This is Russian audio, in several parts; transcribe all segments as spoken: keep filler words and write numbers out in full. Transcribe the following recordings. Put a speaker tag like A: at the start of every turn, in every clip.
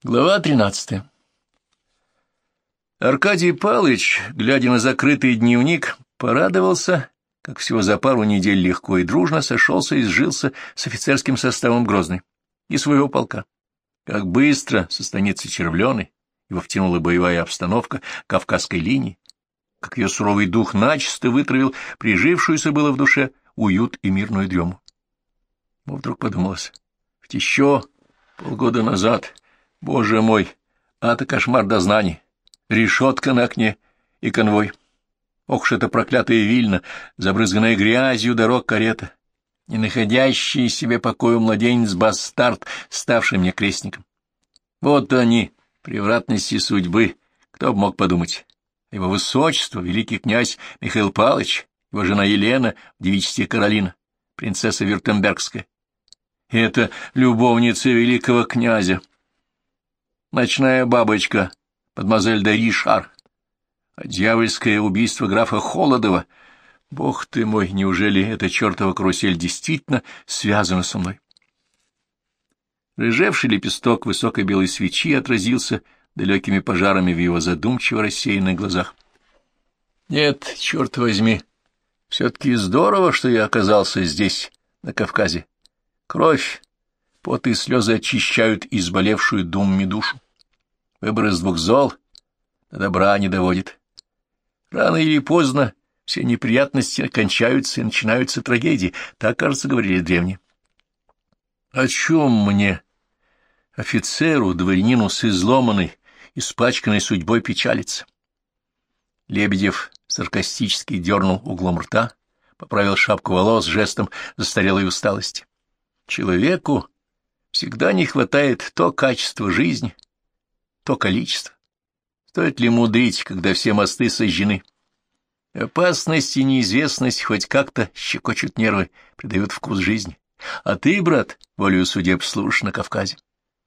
A: Глава тринадцатая. Аркадий Павлович, глядя на закрытый дневник, порадовался, как всего за пару недель легко и дружно сошелся и сжился с офицерским составом Грозной и своего полка. Как быстро со станицы Червленой его втянула боевая обстановка Кавказской линии, как ее суровый дух начисто вытравил прижившуюся было в душе уют и мирную дрему. Ему вдруг подумалось, ведь еще полгода назад... Боже мой, а-то кошмар дознаний, решетка на окне и конвой. Ох ж это проклятая Вильна, забрызганная грязью дорог карета, не находящий себе покоя младенец-бастард, ставший мне крестником. Вот они, превратности судьбы, кто бы мог подумать. Его высочество, великий князь Михаил Павлович, его жена Елена в девичестве Каролина, принцесса Вюртембергская. И это любовница великого князя. Ночная бабочка, мадемуазель де Ришар, а дьявольское убийство графа Холодова. Бог ты мой, неужели эта чертова карусель действительно связана со мной? Рыжевший лепесток высокой белой свечи отразился далекими пожарами в его задумчиво рассеянных глазах. Нет, черт возьми, все-таки здорово, что я оказался здесь, на Кавказе. Кровь, пот и слезы очищают изболевшую думами душу. Выбор из двух зол до добра не доводит. Рано или поздно все неприятности кончаются и начинаются трагедии. Так, кажется, говорили древние. О чем мне, офицеру, дворянину с изломанной, испачканной судьбой, печалиться? Лебедев саркастически дернул углом рта, поправил шапку волос жестом застарелой усталости. Человеку всегда не хватает то качества жизни, то количество. Стоит ли мудрить, когда все мосты сожжены? Опасность и неизвестность хоть как-то щекочут нервы, придают вкус жизни. А ты, брат, волею судеб служишь на Кавказе.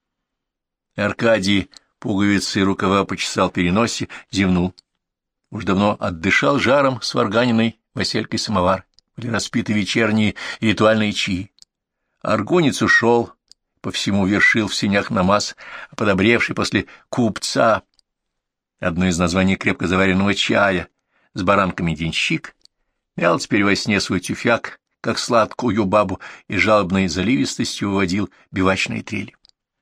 A: Аркадий пуговицы и рукава почесал переносе, зевнул. Уж давно отдышал жаром сварганенной васелькой самовар, были распиты вечерние ритуальные чаи. Аргонец ушел, по всему вершил в сенях намаз, а подобревший после купца, одно из названий крепко заваренного чая, с баранками денщик, мял теперь во сне свой тюфяк, как сладкую бабу, и жалобной заливистостью выводил бивачные трели.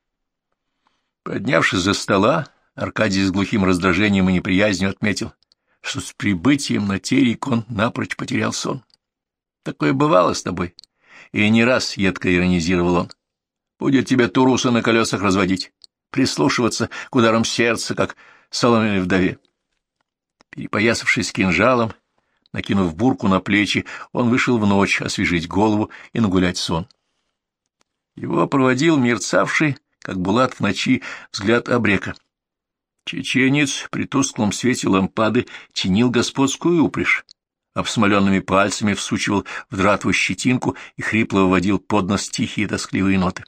A: Поднявшись за стола, Аркадий с глухим раздражением и неприязнью отметил, что с прибытием на терек он напрочь потерял сон. Такое бывало с тобой, и не раз едко иронизировал он. Будет тебе туруса на колесах разводить, прислушиваться к ударам сердца, как соломенной вдове. Перепоясавшись кинжалом, накинув бурку на плечи, он вышел в ночь освежить голову и нагулять сон. Его проводил мерцавший, как булат в ночи, взгляд абрека. Чеченец при тусклом свете лампады чинил господскую упряжь, обсмоленными пальцами всучивал в дратву щетинку и хрипло выводил под нос тихие тоскливые ноты.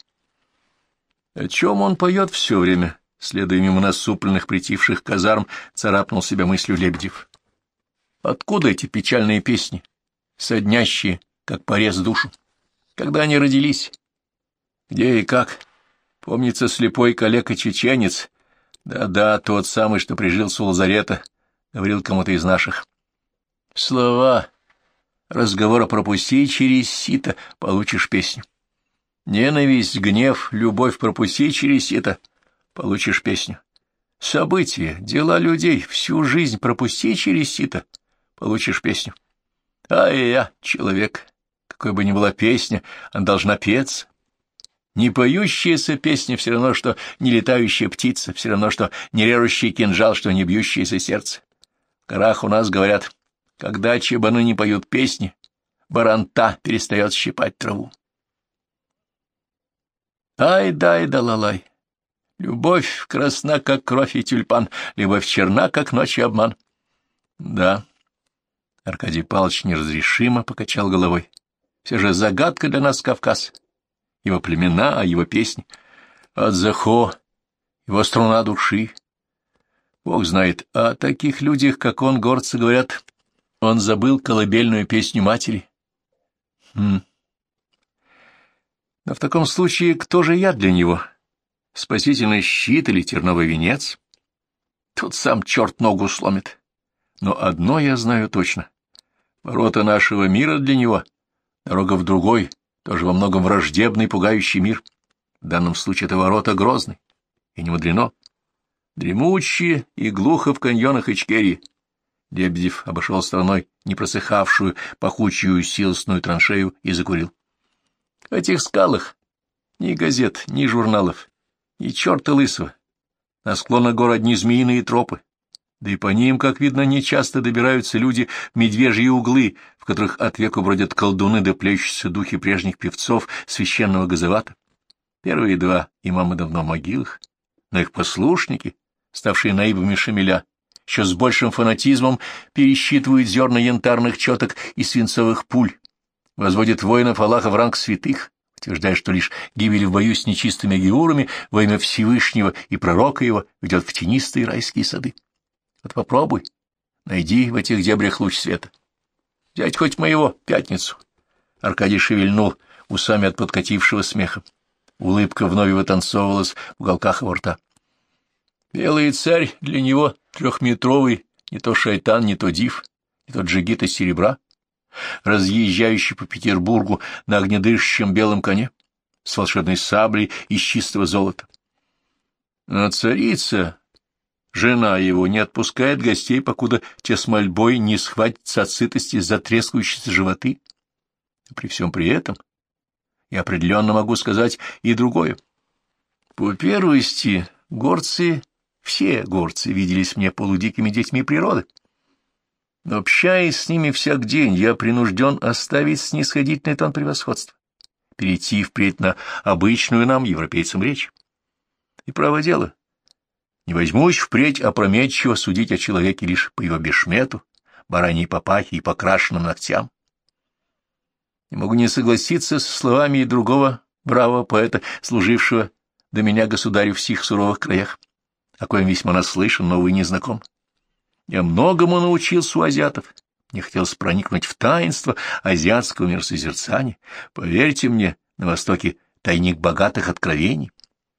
A: О чем он поет все время, следуя мимо насупленных притихших казарм, царапнул себя мыслью Лебедев. Откуда эти печальные песни, соднящие, как порез душу? Когда они родились? Где и как? Помнится, слепой калека-чеченец, да-да, тот самый, что прижился у лазарета, говорил кому-то из наших. Слова разговора пропусти через сито, получишь песню. Ненависть, гнев, любовь пропусти через сито, получишь песню. События, дела людей, всю жизнь пропусти через сито, получишь песню. А я, человек, какой бы ни была песня, она должна петься. Не поющаяся песня все равно, что не летающая птица, все равно, что не режущий кинжал, что не бьющееся сердце. В горах у нас говорят, когда чебаны не поют песни, баранта перестает щипать траву. Ай-дай-да-ла-лай. Любовь красна, как кровь и тюльпан, любовь черна, как ночь и обман. Да, Аркадий Павлович неразрешимо покачал головой. Все же загадка для нас Кавказ. Его племена, а его песни. Адзахо, его струна души. Бог знает, о таких людях, как он, горцы говорят, он забыл колыбельную песню матери. Хм. Но в таком случае кто же я для него? Спасительный щит или терновый венец? Тут сам черт ногу сломит. Но одно я знаю точно. Ворота нашего мира для него, дорога в другой, тоже во многом враждебный, пугающий мир. В данном случае это ворота Грозный. И не мудрено. Дремучие и глухо в каньонах Ичкерии. Лебедев обошел стороной непросыхавшую, пахучую силосную траншею и закурил. В этих скалах ни газет, ни журналов, ни черта лысого. На склонах гор одни змеиные тропы. Да и по ним, как видно, нечасто добираются люди в медвежьи углы, в которых от века бродят колдуны да плещутся духи прежних певцов священного газовата. Первые два имамы давно в могилах, но их послушники, ставшие наибами Шамиля, еще с большим фанатизмом пересчитывают зерна янтарных четок и свинцовых пуль, возводят воинов Аллаха в ранг святых, утверждая, что лишь гибель в бою с нечистыми геурами во имя Всевышнего и пророка его ведет в тенистые райские сады. Вот попробуй, найди в этих дебрях луч света. Взять хоть моего Пятницу. Аркадий шевельнул усами от подкатившего смеха. Улыбка вновь вытанцовывалась в уголках его рта. Белый царь для него трехметровый, не то шайтан, не то див, не то джигит из серебра, разъезжающий по Петербургу на огнедышащем белом коне, с волшебной саблей из чистого золота. А царица, жена его, не отпускает гостей, покуда те с мольбой не схватятся от сытости за трескающиеся животы. При всем при этом я определенно могу сказать и другое. По первости, горцы, все горцы виделись мне полудикими детьми природы. Но, общаясь с ними всяк день, я принужден оставить снисходительный тон превосходства, перейти впредь на обычную нам, европейцам, речь. И право дело, не возьмусь впредь опрометчиво судить о человеке лишь по его бешмету, бараньей папахе и покрашенным ногтям. Не могу не согласиться со словами и другого бравого поэта, служившего до меня государю в сих суровых краях, о коем весьма наслышан, но, увы, не знаком. Я многому научился у азиатов, мне хотелось проникнуть в таинство азиатского миросозерцания. Поверьте мне, на Востоке тайник богатых откровений.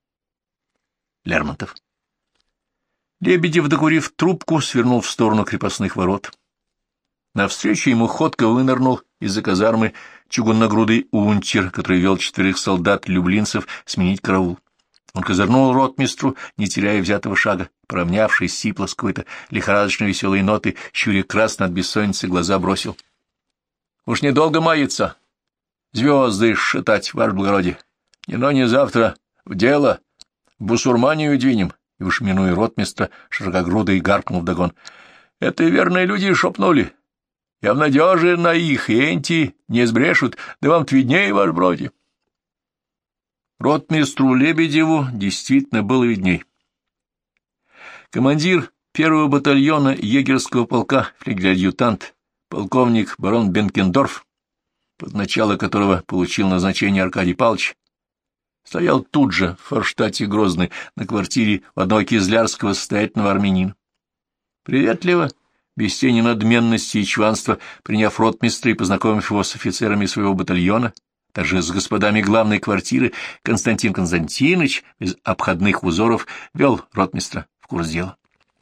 A: Лермонтов. Лебедев, докурив трубку, свернул в сторону крепостных ворот. Навстречу ему ходко вынырнул из-за казармы чугунногрудый унтер, который вел четверых солдат-люблинцев сменить караул. Он козырнул ротмистру, не теряя взятого шага, поравнявшись сипло с какой-то лихорадочно веселой ноты, щуря красно от бессонницы глаза бросил. — Уж недолго мается. Звезды считать, ваше благородие. Не но не завтра. В дело. В бусурманию двинем. И уж минуя ротмистра, широкогрудый гаркнул вдогон. — Это верные люди шепнули. Я в надежи на их, и энти не сбрешут, да вам-то виднее, ваше благородие. Ротмистру Лебедеву действительно было видней. Командир первого батальона егерского полка, флигель-адъютант, полковник барон Бенкендорф, под начало которого получил назначение Аркадий Павлович, стоял тут же, в Форштадте Грозный, на квартире у одного кизлярского состоятельного армянина. Приветливо, без тени надменности и чванства, приняв ротмистра и познакомив его с офицерами своего батальона, также с господами главной квартиры, Константин Константинович без обходных узоров вел ротмистра в курс дела.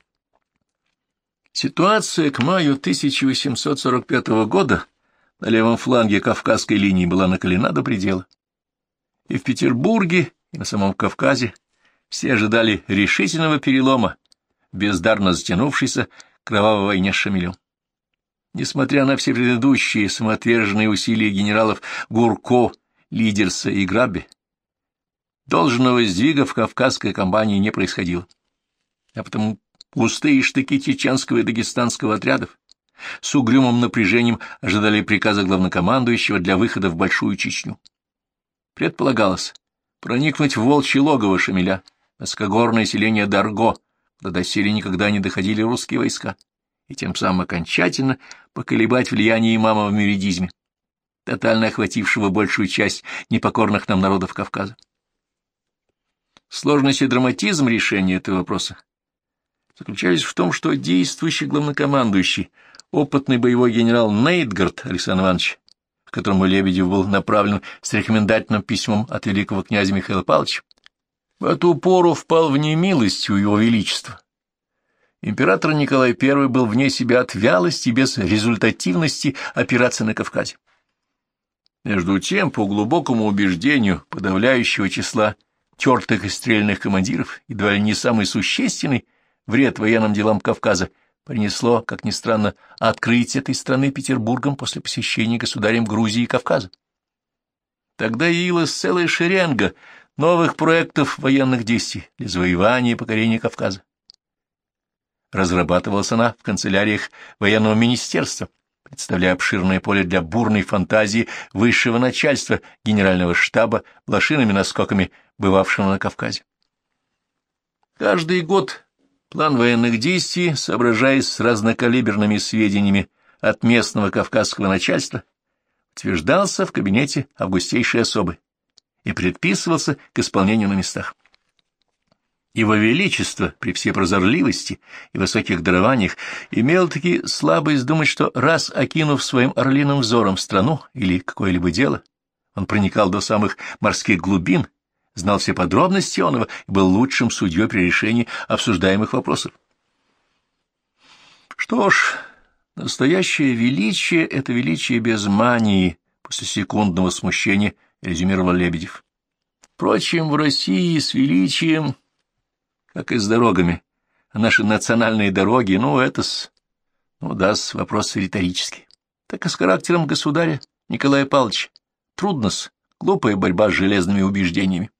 A: Ситуация к маю тысяча восемьсот сорок пятого года на левом фланге Кавказской линии была накалена до предела. И в Петербурге, и на самом Кавказе все ожидали решительного перелома в бездарно затянувшейся кровавой войне с Шамилем. Несмотря на все предыдущие самоотверженные усилия генералов Гурко, Лидерса и Грабби, должного сдвига в Кавказской кампании не происходило. А потому пустые штыки чеченского и дагестанского отрядов с угрюмым напряжением ожидали приказа главнокомандующего для выхода в Большую Чечню. Предполагалось проникнуть в волчье логово Шамиля, высокогорное селение Дарго, куда доселе никогда не доходили русские войска, и тем самым окончательно поколебать влияние имама в мюридизме, тотально охватившего большую часть непокорных нам народов Кавказа. Сложность и драматизм решения этого вопроса заключались в том, что действующий главнокомандующий, опытный боевой генерал Нейтгард Александр Иванович, к которому Лебедев был направлен с рекомендательным письмом от великого князя Михаила Павловича, В эту пору впал в немилость у его величества. Император Николай Первый был вне себя от вялости и без результативности операций на Кавказе. Между тем, по глубокому убеждению подавляющего числа тертых и стрельных командиров, едва ли не самый существенный вред военным делам Кавказа принесло, как ни странно, открытие этой страны Петербургом после посещения государем Грузии и Кавказа. Тогда явилась целая шеренга новых проектов военных действий для завоевания и покорения Кавказа. Разрабатывалась она в канцеляриях военного министерства, представляя обширное поле для бурной фантазии высшего начальства генерального штаба, блошиными наскоками, бывавшего на Кавказе. Каждый год план военных действий, соображаясь с разнокалиберными сведениями от местного кавказского начальства, утверждался в кабинете августейшей особы и предписывался к исполнению на местах. Его Величество, при всей прозорливости и высоких дарованиях, имел таки слабость думать, что раз окинув своим орлиным взором страну или какое-либо дело, он проникал до самых морских глубин, знал все подробности оного и был лучшим судьей при решении обсуждаемых вопросов. Что ж, настоящее величие — это величие без мании, после секундного смущения резюмировал Лебедев. Впрочем, в России с величием, как и с дорогами, а наши национальные дороги, ну, это-с, ну, да-с, вопрос риторический. Так и с характером государя Николая Павловича. Трудно-с, глупая борьба с железными убеждениями.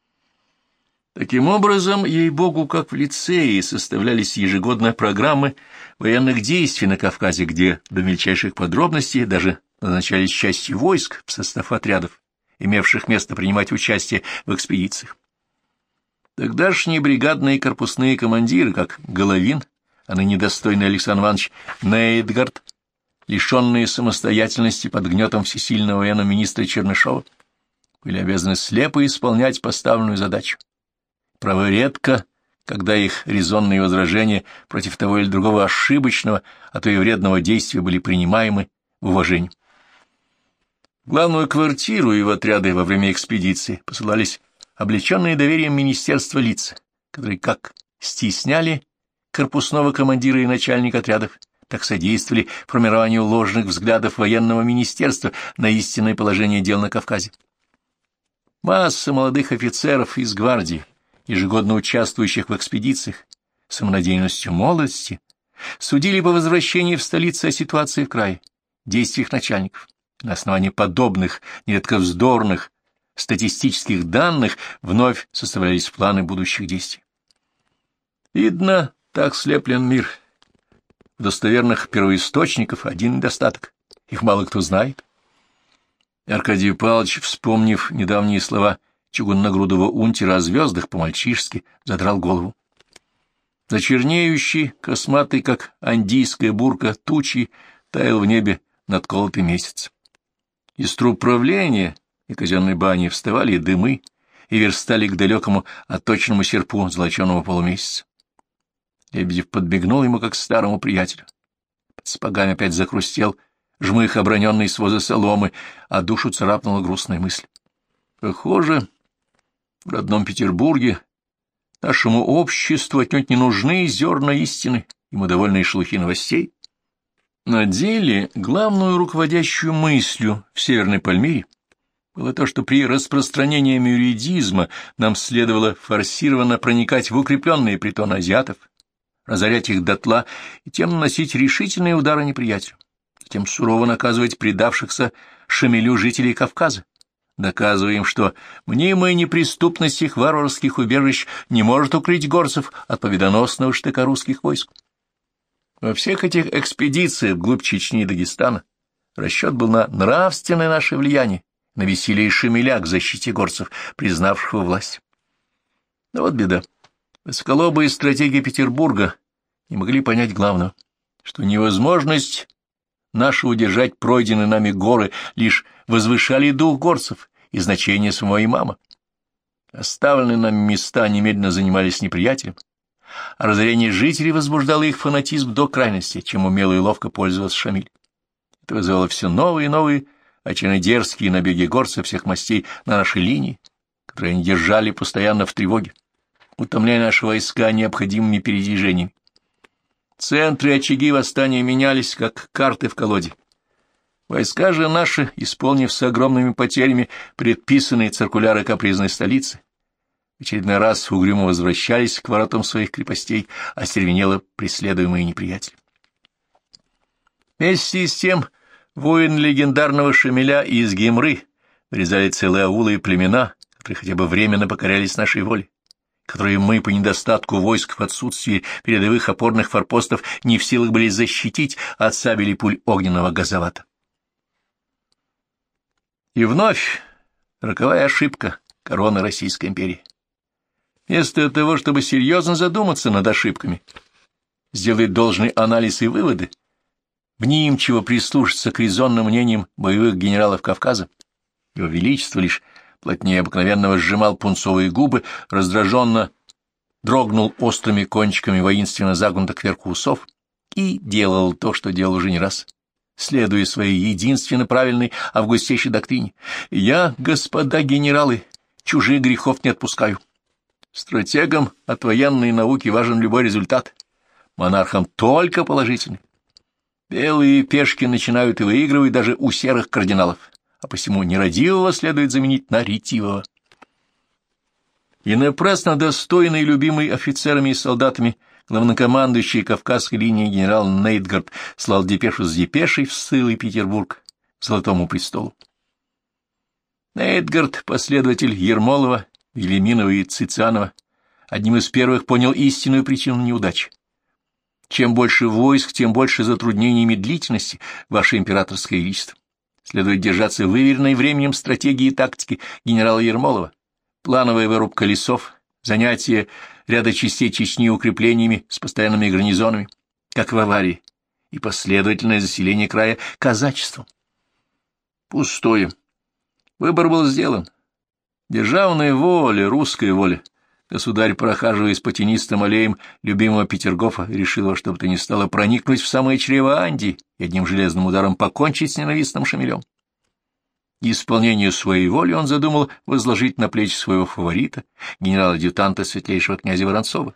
A: Таким образом, ей-богу, как в лицее, составлялись ежегодно программы военных действий на Кавказе, где до мельчайших подробностей даже назначались части войск в состав отрядов, имевших место принимать участие в экспедициях. Тогдашние бригадные и корпусные командиры, как Головин, а ныне достойный Александр Иванович Нейдгард, лишенные самостоятельности под гнетом всесильного военного министра Чернышова, были обязаны слепо исполнять поставленную задачу. Право, редко, когда их резонные возражения против того или другого ошибочного, а то и вредного действия были принимаемы в уважении. В главную квартиру и в отряды во время экспедиции посылались облеченные доверием министерства лица, которые как стесняли корпусного командира и начальника отрядов, так содействовали формированию ложных взглядов военного министерства на истинное положение дел на Кавказе. Масса молодых офицеров из гвардии, ежегодно участвующих в экспедициях, самонадеянностью молодости, судили по возвращении в столицу о ситуации в крае, действиях начальников. На основании подобных, нередко вздорных, статистических данных вновь составлялись планы будущих действий. Видно, так слеплен мир. В достоверных первоисточников один недостаток. Их мало кто знает. Аркадий Павлович, вспомнив недавние слова чугунногрудого унтера о звездах, по-мальчишески задрал голову. За чернеющий, косматый, как андийская бурка, тучи таял в небе надколотый месяц. Из труб правления и казенной бани вставали дымы и верстали к далекому отточенному серпу золоченого полумесяца. Лебедев подбегнул ему, как старому приятелю. Под сапогами опять захрустел жмых, оброненный с воза соломы, а душу царапнула грустная мысль. Похоже, в родном Петербурге нашему обществу отнюдь не нужны зерна истины, ему довольны шелухи новостей. На деле главную руководящую мыслью в Северной Пальмире было то, что при распространении мюридизма нам следовало форсированно проникать в укрепленные притоны азиатов, разорять их дотла и тем наносить решительные удары неприятелю, тем сурово наказывать предавшихся Шамилю жителей Кавказа, доказывая им, что мнимая неприступность их варварских убежищ не может укрыть горцев от победоносного штыка русских войск. Во всех этих экспедициях вглубь Чечни и Дагестана расчет был на нравственное наше влияние, на веселье Шамиля к защите горцев, признавших его власть. Но вот беда. Высоколобые стратеги Петербурга не могли понять главного, что невозможность нашу удержать пройденные нами горы лишь возвышали дух горцев и значение самого имама. Оставленные нами места немедленно занимались неприятелем, а разорение жителей возбуждало их фанатизм до крайности, чем умело и ловко пользовался Шамиль. Это вызывало все новые и новые, отчаянно дерзкие набеги горцев всех мастей на нашей линии, которые они держали постоянно в тревоге, утомляя наши войска необходимыми передвижениями. Центры и очаги восстания менялись, как карты в колоде. Войска же наши, исполнив с огромными потерями предписанные циркуляры капризной столицы, в очередной раз угрюмо возвращались к воротам своих крепостей, остервенело преследуемые неприятели. Вместе с тем воины легендарного Шамиля и из Гимры вырезали целые аулы и племена, которые хотя бы временно покорялись нашей воле, которые мы по недостатку войск в отсутствии передовых опорных форпостов не в силах были защитить от сабель и пуль огненного газовата. И вновь роковая ошибка короны Российской империи. Вместо того, чтобы серьезно задуматься над ошибками, сделать должный анализ и выводы, внимчиво прислушаться к резонным мнениям боевых генералов Кавказа, Его Величество лишь плотнее обыкновенного сжимал пунцовые губы, раздраженно дрогнул острыми кончиками воинственно загнутых кверху усов и делал то, что делал уже не раз, следуя своей единственно правильной августейшей доктрине. «Я, господа генералы, чужих грехов не отпускаю. Стратегам от военной науки важен любой результат, монархам только положительный. Белые пешки начинают и выигрывают даже у серых кардиналов, а посему нерадивого следует заменить на ретивого». И напрасно достойный и любимый офицерами и солдатами главнокомандующий Кавказской линии генерал Нейтгард слал депешу с депешей в ссылый Петербург к Золотому престолу. Нейтгард, последователь Ермолова, Велиминова и Цицианова, одним из первых понял истинную причину неудач. Чем больше войск, тем больше затруднений и медлительности, ваше императорское величество. Следует держаться выверенной временем стратегии и тактики генерала Ермолова. Плановая вырубка лесов, занятие ряда частей Чечни укреплениями с постоянными гарнизонами, как в аварии, и последовательное заселение края казачеством. Пустое. Выбор был сделан. Державная воля, русская воля. Государь, прохаживаясь по тенистым аллеям любимого Петергофа, решил во что бы то ни стало проникнуть в самое чрево Андии и одним железным ударом покончить с ненавистным Шамилем. Исполнению своей воли он задумал возложить на плечи своего фаворита, генерала-адъютанта светлейшего князя Воронцова.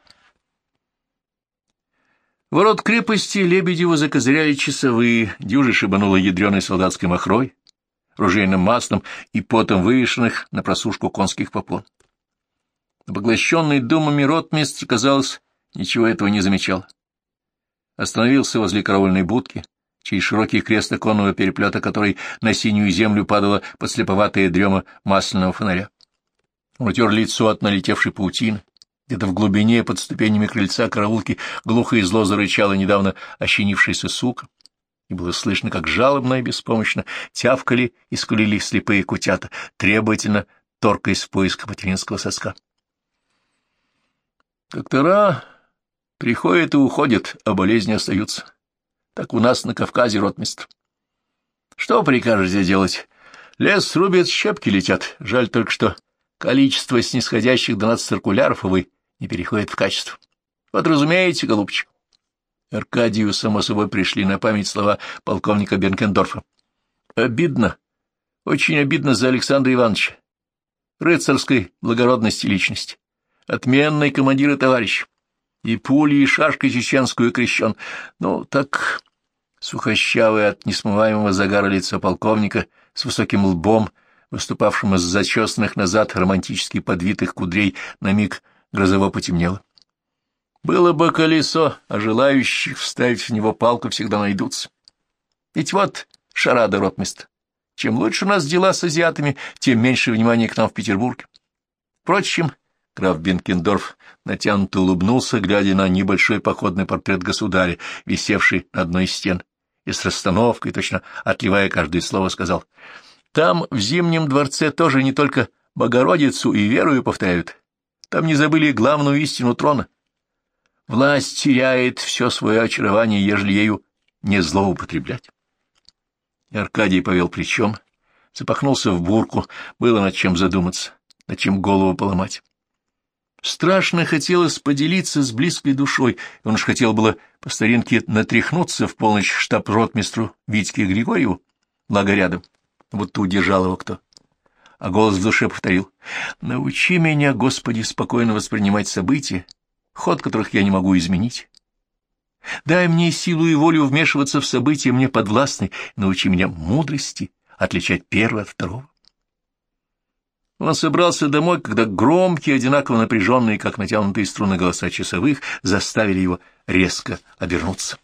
A: Ворот крепости Лебедеву закозыряли часовые, дюжи шибануло ядреной солдатской махрой, ружейным маслом и потом вывешенных на просушку конских попон. Но поглощенный думами ротмистр, казалось, ничего этого не замечал. Остановился возле караульной будки, чей широкий крест оконного переплета, который на синюю землю падала подслеповатая дрема масляного фонаря. Он утер лицо от налетевшей паутины. Где-то в глубине под ступенями крыльца караулки глухо и зло зарычала недавно ощенившаяся сука, и было слышно, как жалобно и беспомощно тявкали и скулили слепые кутята, требовательно торкаясь в поиск материнского соска. Доктора приходят и уходят, а болезни остаются. Так у нас на Кавказе, ротмистр. Что прикажете делать? Лес рубят, щепки летят. Жаль только, что количество снисходящих до нас циркуляров, увы, не переходит в качество. Вот разумеете, голубчик. Аркадию, само собой, пришли на память слова полковника Бенкендорфа. Обидно, очень обидно за Александра Ивановича. Рыцарской благородности личности. Отменный командир и товарищ. И пулей, и шашкой чеченскую крещен. Ну, так сухощавое от несмываемого загара лицо полковника с высоким лбом, выступавшим из зачесанных назад романтически подвитых кудрей, на миг грозово потемнело. Было бы колесо, а желающих вставить в него палку всегда найдутся. Ведь вот шарада, ротмистр. Чем лучше у нас дела с азиатами, тем меньше внимания к нам в Петербурге. Впрочем, граф Бенкендорф натянуто улыбнулся, глядя на небольшой походный портрет государя, висевший на одной из стен, и с расстановкой, точно отливая каждое слово, сказал: «Там, в Зимнем дворце, тоже не только Богородицу и верую повторяют. Там не забыли главную истину трона. Власть теряет все свое очарование, ежели ею не злоупотреблять». И Аркадий повел плечом, запахнулся в бурку, было над чем задуматься, над чем голову поломать. Страшно хотелось поделиться с близкой душой, он уж хотел было по старинке натряхнуться в полночь штаб-ротмистру Витьке Григорьеву, благо рядом, будто удержал его кто. а голос в душе повторил: «Научи меня, Господи, спокойно воспринимать события, ход которых я не могу изменить. Дай мне силу и волю вмешиваться в события мне подвластны, научи меня мудрости отличать первое от второго». Он собрался домой, когда громкие, одинаково напряженные, как натянутые струны голоса часовых, заставили его резко обернуться.